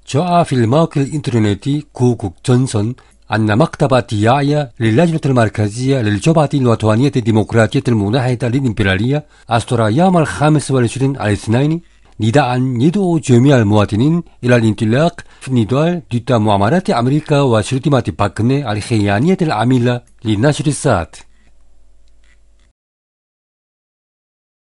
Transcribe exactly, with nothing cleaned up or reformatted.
جاء في الموقع الإنترنتي كوكوك جونسون أن مكتب الدعاية للجنة المركزية للجبهة الوطنية الديمقراطية الموحدة الإمبريالية أصدر يوم الخامس والعشرين الاثنين نداء يدعو جميع المواطنين إلى الانطلاق في النضال ضد مؤامرات أمريكا وشرذمة باكني الخيانية العاملة لنشر الذات.